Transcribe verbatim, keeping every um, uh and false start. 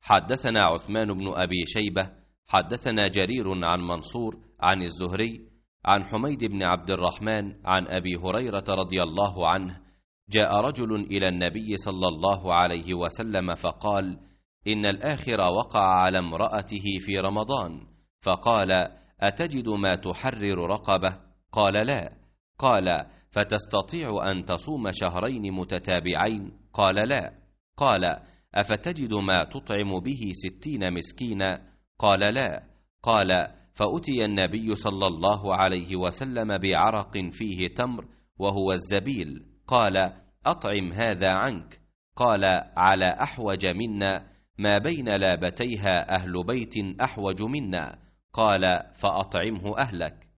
حدثنا عثمان بن أبي شيبة حدثنا جرير عن منصور عن الزهري عن حميد بن عبد الرحمن عن أبي هريرة رضي الله عنه: جاء رجل إلى النبي صلى الله عليه وسلم فقال: إن الآخر وقع على امرأته في رمضان، فقال: أتجد ما تحرر رقبة؟ قال: لا. قال: فتستطيع أن تصوم شهرين متتابعين؟ قال: لا. قال: أفتجد ما تطعم به ستين مسكينا؟ قال: لا. قال: فأتي النبي صلى الله عليه وسلم بعرق فيه تمر وهو الزبيل، قال: أطعم هذا عنك. قال: على أحوج منا، ما بين لابتيها أهل بيت أحوج منا. قال: فأطعمه أهلك.